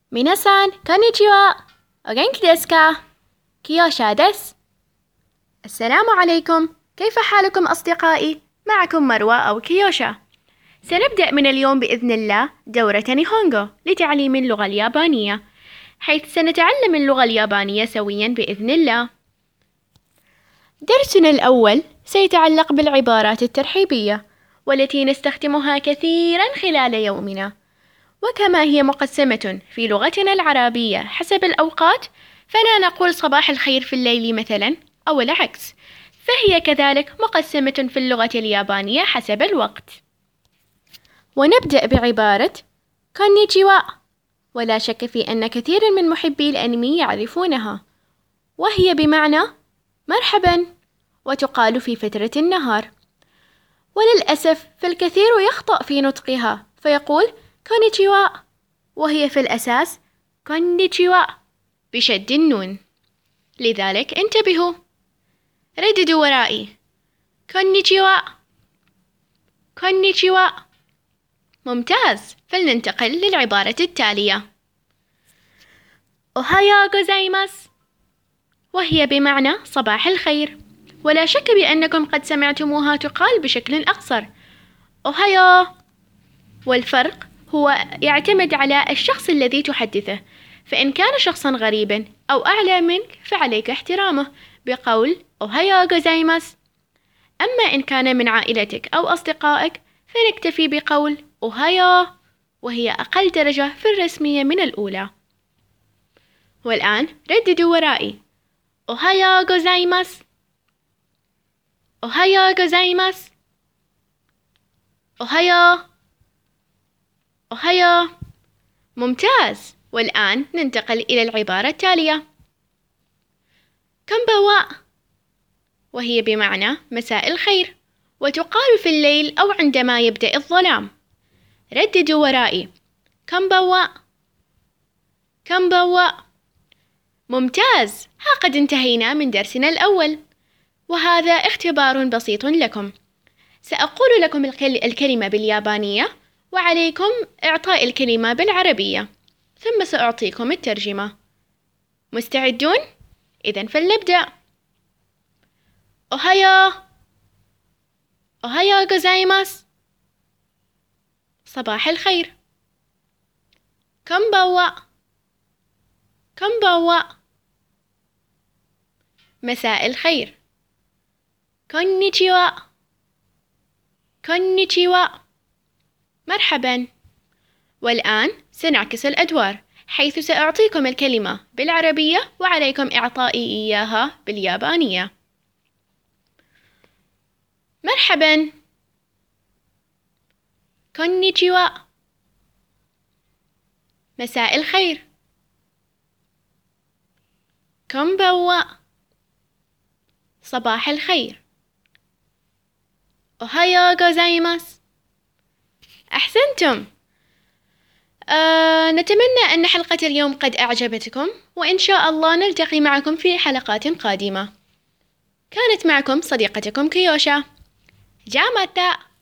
皆さん、こんにちは。お元気ですか？كيوشا ديس. السلام عليكم. كيف حالكم أصدقائي؟ معكم مروى أو كيوشا. سنبدأ من اليوم بإذن الله دورة نيهونغو لتعليم اللغة اليابانية، حيث سنتعلم اللغة اليابانية سويا بإذن الله. درسنا الأول سيتعلق بالعبارات الترحيبية، والتي نستخدمها كثيرا خلال يومنا. وكما هي مقسمة في لغتنا العربية حسب الأوقات، فلا نقول صباح الخير في الليل مثلا أو العكس، فهي كذلك مقسمة في اللغة اليابانية حسب الوقت. ونبدأ بعبارة كونيتشيوا، ولا شك في أن كثير من محبي الأنمي يعرفونها، وهي بمعنى مرحبا، وتقال في فترة النهار. وللأسف فالكثير يخطأ في نطقها فيقول كونيتشيوا، وهي في الأساس كونيتشيوا بشد النون، لذلك انتبهوا. رددوا ورائي. كونيتشيوا، كونيتشيوا. ممتاز، فلننتقل للعبارة التالية. أوهايو غوزايماس، وهي بمعنى صباح الخير، ولا شك بأنكم قد سمعتموها تقال بشكل أقصر أوهايو، والفرق هو يعتمد على الشخص الذي تحدثه، فإن كان شخصا غريبا أو أعلى منك فعليك احترامه بقول أوهايو غوزايماس. أما إن كان من عائلتك أو أصدقائك فنكتفي بقول أوهايو، وهي أقل درجة في الرسمية من الأولى. والآن رددوا ورائي. أوهايو غوزايماس، أوهايو غوزايماس، أوهايو، أوهايو. ممتاز، والآن ننتقل إلى العبارة التالية. كومباوا، وهي بمعنى مساء الخير، وتقال في الليل أو عندما يبدأ الظلام. رددوا ورائي. كومباوا، كومباوا. ممتاز، ها قد انتهينا من درسنا الأول، وهذا اختبار بسيط لكم. سأقول لكم الكلمة باليابانية، وعليكم إعطاء الكلمة بالعربية، ثم سأعطيكم الترجمة. مستعدون؟ إذن فلنبدأ. أوهايو، أوهايو غوزايماس، صباح الخير. كومباوا، كومباوا. مساء الخير. كونيتشيوا، كونيتشيوا. مرحبا. والآن سنعكس الأدوار، حيث سأعطيكم الكلمة بالعربية وعليكم إعطائي إياها باليابانية. مرحبا. كونيتشيوا. مساء الخير. كومباوا، صباح الخير. أوهايو غوزايماس. أحسنتم. نتمنى أن حلقة اليوم قد أعجبتكم، وإن شاء الله نلتقي معكم في حلقات قادمة. كانت معكم صديقتكم كيوشا. جاماتا.